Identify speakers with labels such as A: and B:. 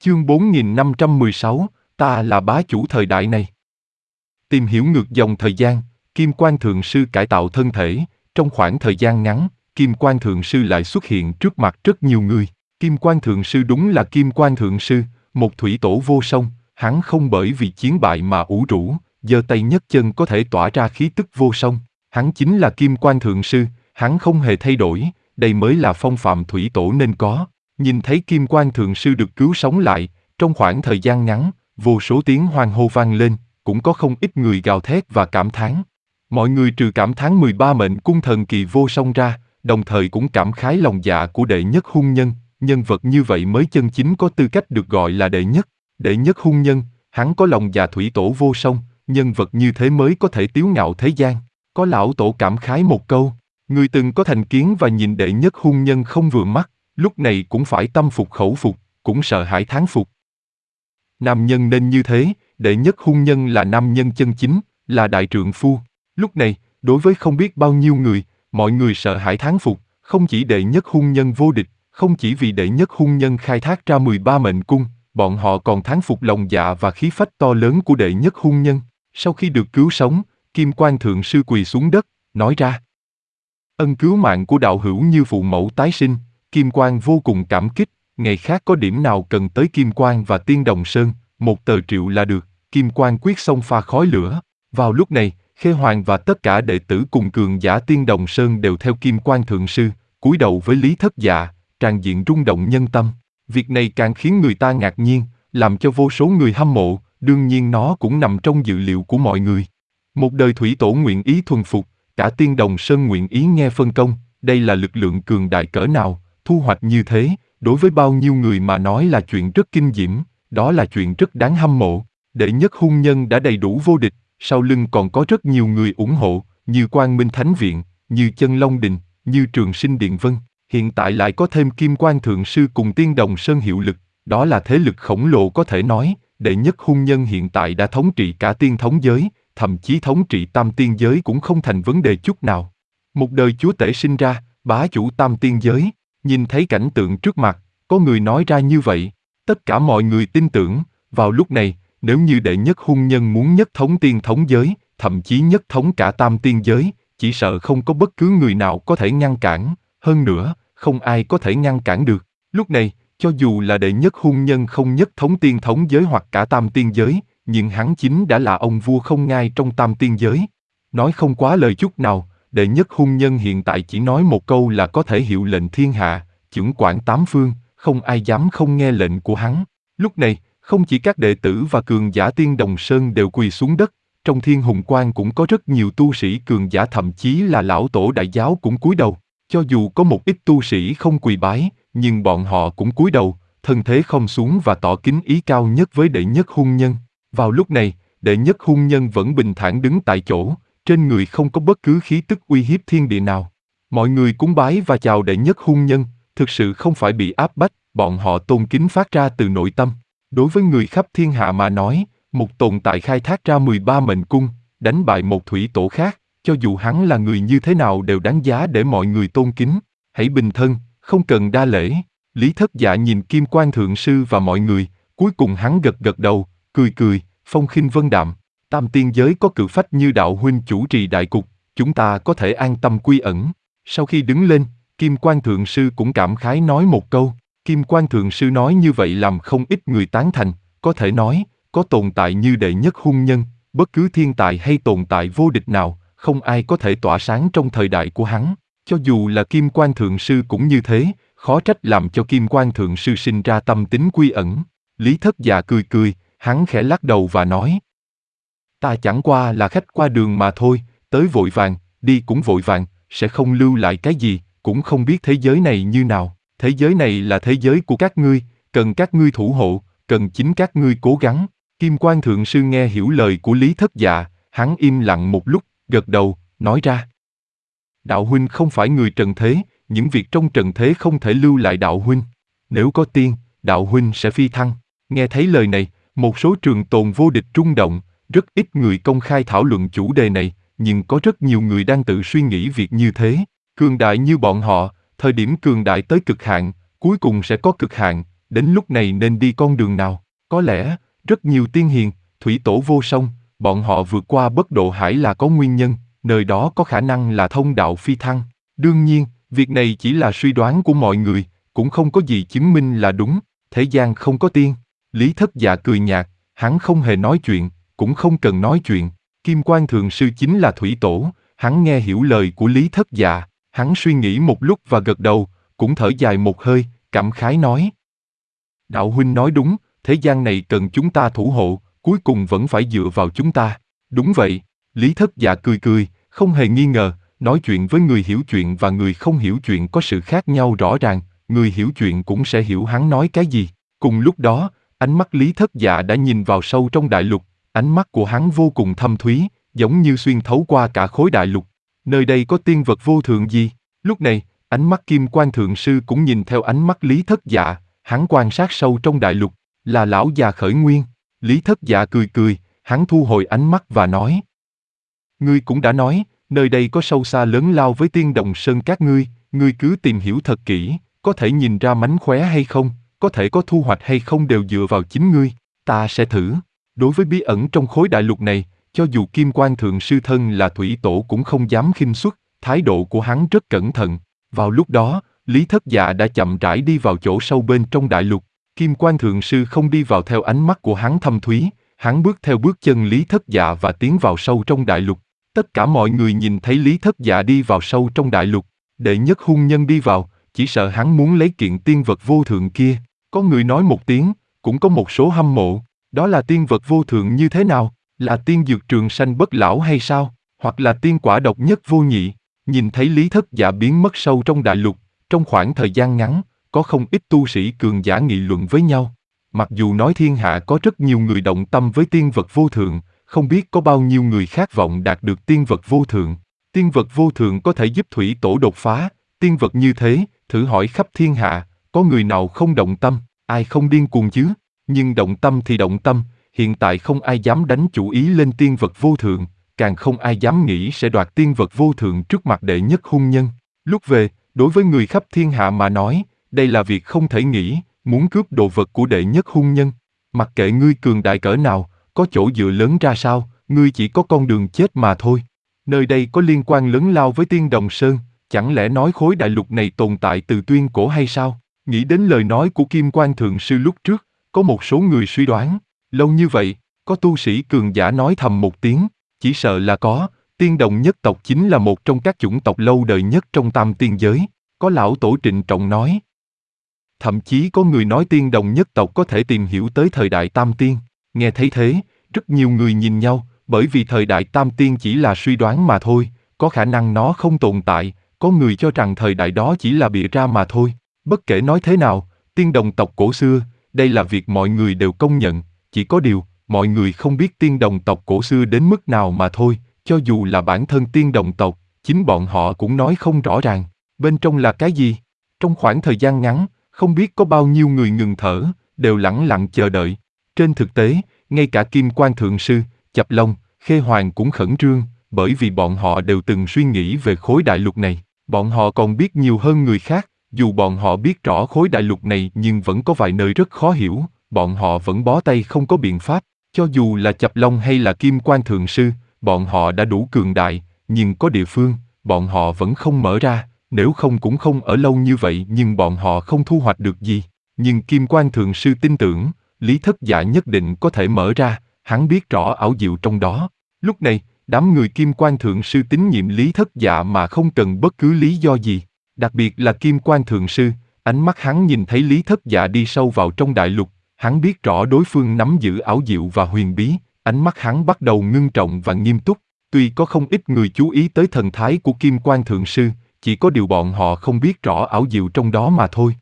A: Chương 4516, ta là bá chủ thời đại này. Tìm hiểu ngược dòng thời gian, Kim Quan Thượng Sư cải tạo thân thể, trong khoảng thời gian ngắn, Kim Quan Thượng Sư lại xuất hiện trước mặt rất nhiều người. Kim Quan Thượng Sư đúng là Kim Quan Thượng Sư, một thủy tổ vô song, hắn không bởi vì chiến bại mà ủ rũ, giơ tay nhấc chân có thể tỏa ra khí tức vô song. Hắn chính là Kim Quan Thượng Sư, hắn không hề thay đổi, đây mới là phong phạm thủy tổ nên có. Nhìn thấy Kim Quan Thượng Sư được cứu sống lại, trong khoảng thời gian ngắn, vô số tiếng hoan hô vang lên, cũng có không ít người gào thét và cảm thán. Mọi người trừ cảm thán 13 mệnh cung thần kỳ vô song ra, đồng thời cũng cảm khái lòng dạ của đệ nhất hung nhân, nhân vật như vậy mới chân chính có tư cách được gọi là đệ nhất. Đệ nhất hung nhân, hắn có lòng dạ thủy tổ vô song, nhân vật như thế mới có thể tiếu ngạo thế gian. Có lão tổ cảm khái một câu, người từng có thành kiến và nhìn đệ nhất hung nhân không vừa mắt, lúc này cũng phải tâm phục khẩu phục, cũng sợ hãi thán phục. Nam nhân nên như thế, đệ nhất hung nhân là nam nhân chân chính, là đại trượng phu. Lúc này, đối với không biết bao nhiêu người, mọi người sợ hãi thán phục, không chỉ đệ nhất hung nhân vô địch, không chỉ vì đệ nhất hung nhân khai thác ra 13 mệnh cung, bọn họ còn thán phục lòng dạ và khí phách to lớn của đệ nhất hung nhân. Sau khi được cứu sống, Kim Quan Thượng Sư quỳ xuống đất, nói ra: ân cứu mạng của đạo hữu như phụ mẫu tái sinh, Kim Quan vô cùng cảm kích, ngày khác có điểm nào cần tới Kim Quan và Tiên Đồng Sơn, một tờ triệu là được. Kim Quan quyết xông pha khói lửa. Vào lúc này, Khê Hoàng và tất cả đệ tử cùng cường giả Tiên Đồng Sơn đều theo Kim Quan Thượng Sư, cúi đầu với Lý Thất Dạ, tràn diện rung động nhân tâm. Việc này càng khiến người ta ngạc nhiên, làm cho vô số người hâm mộ, đương nhiên nó cũng nằm trong dự liệu của mọi người. Một đời thủy tổ nguyện ý thuần phục, cả Tiên Đồng Sơn nguyện ý nghe phân công, đây là lực lượng cường đại cỡ nào, thu hoạch như thế, đối với bao nhiêu người mà nói là chuyện rất kinh diễm, đó là chuyện rất đáng hâm mộ. Đệ nhất hung nhân đã đầy đủ vô địch, sau lưng còn có rất nhiều người ủng hộ, như Quang Minh Thánh Viện, như Chân Long Đình, như Trường Sinh Điện Vân. Hiện tại lại có thêm Kim Quan Thượng Sư cùng Tiên Đồng Sơn hiệu lực, đó là thế lực khổng lồ có thể nói, đệ nhất hung nhân hiện tại đã thống trị cả tiên thống giới, thậm chí thống trị tam tiên giới cũng không thành vấn đề chút nào. Một đời chúa tể sinh ra, bá chủ tam tiên giới, nhìn thấy cảnh tượng trước mặt, có người nói ra như vậy, tất cả mọi người tin tưởng. Vào lúc này, nếu như đệ nhất hung nhân muốn nhất thống tiên thống giới, thậm chí nhất thống cả tam tiên giới, chỉ sợ không có bất cứ người nào có thể ngăn cản, hơn nữa, không ai có thể ngăn cản được. Lúc này, cho dù là đệ nhất hung nhân không nhất thống tiên thống giới hoặc cả tam tiên giới, nhưng hắn chính đã là ông vua không ngai trong tam tiên giới. Nói không quá lời chút nào, đệ nhất hung nhân hiện tại chỉ nói một câu là có thể hiệu lệnh thiên hạ, chưởng quản tám phương, không ai dám không nghe lệnh của hắn. Lúc này, không chỉ các đệ tử và cường giả Tiên Đồng Sơn đều quỳ xuống đất, trong Thiên Hùng Quan cũng có rất nhiều tu sĩ cường giả, thậm chí là lão tổ đại giáo cũng cúi đầu. Cho dù có một ít tu sĩ không quỳ bái, nhưng bọn họ cũng cúi đầu, thân thế không xuống và tỏ kính ý cao nhất với đệ nhất hung nhân. Vào lúc này, đệ nhất hung nhân vẫn bình thản đứng tại chỗ, trên người không có bất cứ khí tức uy hiếp thiên địa nào. Mọi người cúng bái và chào đệ nhất hung nhân, thực sự không phải bị áp bách, bọn họ tôn kính phát ra từ nội tâm. Đối với người khắp thiên hạ mà nói, một tồn tại khai thác ra 13 mệnh cung, đánh bại một thủy tổ khác, cho dù hắn là người như thế nào đều đáng giá để mọi người tôn kính. Hãy bình thân, không cần đa lễ. Lý Thất Dạ nhìn Kim Quan Thượng Sư và mọi người, cuối cùng hắn gật gật đầu, cười cười, phong khinh vân đạm. Tam tiên giới có cự phách như đạo huynh chủ trì đại cục, chúng ta có thể an tâm quy ẩn. Sau khi đứng lên, Kim Quan Thượng Sư cũng cảm khái nói một câu. Kim Quan Thượng Sư nói như vậy làm không ít người tán thành, có thể nói, có tồn tại như đệ nhất hung nhân, bất cứ thiên tài hay tồn tại vô địch nào, không ai có thể tỏa sáng trong thời đại của hắn. Cho dù là Kim Quan Thượng Sư cũng như thế, khó trách làm cho Kim Quan Thượng Sư sinh ra tâm tính quy ẩn. Lý Thất Dạ cười cười, hắn khẽ lắc đầu và nói: ta chẳng qua là khách qua đường mà thôi, tới vội vàng, đi cũng vội vàng, sẽ không lưu lại cái gì, cũng không biết thế giới này như nào. Thế giới này là thế giới của các ngươi, cần các ngươi thủ hộ, cần chính các ngươi cố gắng. Kim Quan Thượng Sư nghe hiểu lời của Lý Thất Dạ, hắn im lặng một lúc, gật đầu, nói ra: đạo huynh không phải người trần thế, những việc trong trần thế không thể lưu lại đạo huynh. Nếu có tiên, đạo huynh sẽ phi thăng. Nghe thấy lời này, một số trường tồn vô địch rung động, rất ít người công khai thảo luận chủ đề này, nhưng có rất nhiều người đang tự suy nghĩ việc như thế. Cường đại như bọn họ, thời điểm cường đại tới cực hạn, cuối cùng sẽ có cực hạn, đến lúc này nên đi con đường nào? Có lẽ, rất nhiều tiên hiền, thủy tổ vô song, bọn họ vượt qua bất độ hải là có nguyên nhân, nơi đó có khả năng là thông đạo phi thăng. Đương nhiên, việc này chỉ là suy đoán của mọi người, cũng không có gì chứng minh là đúng, thế gian không có tiên. Lý Thất Dạ cười nhạt, hắn không hề nói chuyện, cũng không cần nói chuyện. Kim Quan Thượng Sư chính là thủy tổ, hắn nghe hiểu lời của Lý Thất Dạ, hắn suy nghĩ một lúc và gật đầu, cũng thở dài một hơi, cảm khái nói. Đạo huynh nói đúng, thế gian này cần chúng ta thủ hộ, cuối cùng vẫn phải dựa vào chúng ta. Đúng vậy, Lý Thất Dạ cười cười, không hề nghi ngờ, nói chuyện với người hiểu chuyện và người không hiểu chuyện có sự khác nhau rõ ràng, người hiểu chuyện cũng sẽ hiểu hắn nói cái gì. Cùng lúc đó, ánh mắt Lý Thất Dạ đã nhìn vào sâu trong đại lục, ánh mắt của hắn vô cùng thâm thúy, giống như xuyên thấu qua cả khối đại lục. Nơi đây có tiên vật vô thượng gì? Lúc này, ánh mắt Kim Quan Thượng Sư cũng nhìn theo ánh mắt Lý Thất Dạ, hắn quan sát sâu trong đại lục, là lão già khởi nguyên. Lý Thất Dạ cười cười, hắn thu hồi ánh mắt và nói. Ngươi cũng đã nói, nơi đây có sâu xa lớn lao với tiên động sơn các ngươi cứ tìm hiểu thật kỹ, có thể nhìn ra mánh khóe hay không, có thể có thu hoạch hay không đều dựa vào chính ngươi, ta sẽ thử. Đối với bí ẩn trong khối đại lục này, cho dù Kim Quan Thượng Sư thân là thủy tổ cũng không dám khinh suất, thái độ của hắn rất cẩn thận. Vào lúc đó, Lý Thất Dạ đã chậm rãi đi vào chỗ sâu bên trong đại lục. Kim Quan Thượng Sư không đi vào theo ánh mắt của hắn thâm thúy, hắn bước theo bước chân Lý Thất Dạ và tiến vào sâu trong đại lục. Tất cả mọi người nhìn thấy Lý Thất Dạ đi vào sâu trong đại lục, đệ nhất hung nhân đi vào, chỉ sợ hắn muốn lấy kiện tiên vật vô thượng kia. Có người nói một tiếng, cũng có một số hâm mộ, đó là tiên vật vô thượng như thế nào? Là tiên dược trường sanh bất lão hay sao? Hoặc là tiên quả độc nhất vô nhị? Nhìn thấy Lý Thất Dạ biến mất sâu trong đại lục, trong khoảng thời gian ngắn, có không ít tu sĩ cường giả nghị luận với nhau. Mặc dù nói thiên hạ có rất nhiều người động tâm với tiên vật vô thượng, không biết có bao nhiêu người khát vọng đạt được tiên vật vô thượng. Tiên vật vô thượng có thể giúp thủy tổ đột phá, tiên vật như thế, thử hỏi khắp thiên hạ, có người nào không động tâm, ai không điên cuồng chứ? Nhưng động tâm thì động tâm, hiện tại không ai dám đánh chủ ý lên tiên vật vô thượng, càng không ai dám nghĩ sẽ đoạt tiên vật vô thượng trước mặt đệ nhất hung nhân. Lúc về, đối với người khắp thiên hạ mà nói, đây là việc không thể nghĩ, muốn cướp đồ vật của đệ nhất hung nhân. Mặc kệ ngươi cường đại cỡ nào, có chỗ dựa lớn ra sao, ngươi chỉ có con đường chết mà thôi. Nơi đây có liên quan lớn lao với Tiên Đồng Sơn, chẳng lẽ nói khối đại lục này tồn tại từ tuyên cổ hay sao? Nghĩ đến lời nói của Kim Quan Thượng Sư lúc trước, có một số người suy đoán, lâu như vậy, có tu sĩ cường giả nói thầm một tiếng, chỉ sợ là có, Tiên Đồng nhất tộc chính là một trong các chủng tộc lâu đời nhất trong tam tiên giới, có lão tổ trịnh trọng nói. Thậm chí có người nói Tiên Đồng nhất tộc có thể tìm hiểu tới thời đại tam tiên, nghe thấy thế, rất nhiều người nhìn nhau, bởi vì thời đại tam tiên chỉ là suy đoán mà thôi, có khả năng nó không tồn tại, có người cho rằng thời đại đó chỉ là bịa ra mà thôi. Bất kể nói thế nào, tiên đồng tộc cổ xưa, đây là việc mọi người đều công nhận, chỉ có điều, mọi người không biết tiên đồng tộc cổ xưa đến mức nào mà thôi, cho dù là bản thân tiên đồng tộc, chính bọn họ cũng nói không rõ ràng, bên trong là cái gì. Trong khoảng thời gian ngắn, không biết có bao nhiêu người ngừng thở, đều lẳng lặng chờ đợi. Trên thực tế, ngay cả Kim Quan Thượng Sư, Chập Long, Khê Hoàng cũng khẩn trương, bởi vì bọn họ đều từng suy nghĩ về khối đại lục này, bọn họ còn biết nhiều hơn người khác. Dù bọn họ biết rõ khối đại lục này nhưng vẫn có vài nơi rất khó hiểu, bọn họ vẫn bó tay không có biện pháp. Cho dù là Chập Long hay là Kim Quan Thượng Sư, bọn họ đã đủ cường đại, nhưng có địa phương, bọn họ vẫn không mở ra, nếu không cũng không ở lâu như vậy nhưng bọn họ không thu hoạch được gì. Nhưng Kim Quan Thượng Sư tin tưởng, Lý Thất Dạ nhất định có thể mở ra, hắn biết rõ ảo diệu trong đó. Lúc này, đám người Kim Quan Thượng Sư tín nhiệm Lý Thất Dạ mà không cần bất cứ lý do gì. Đặc biệt là Kim Quan Thượng Sư, ánh mắt hắn nhìn thấy Lý Thất Dạ đi sâu vào trong đại lục, hắn biết rõ đối phương nắm giữ ảo diệu và huyền bí, ánh mắt hắn bắt đầu ngưng trọng và nghiêm túc. Tuy có không ít người chú ý tới thần thái của Kim Quan Thượng Sư, chỉ có điều bọn họ không biết rõ ảo diệu trong đó mà thôi.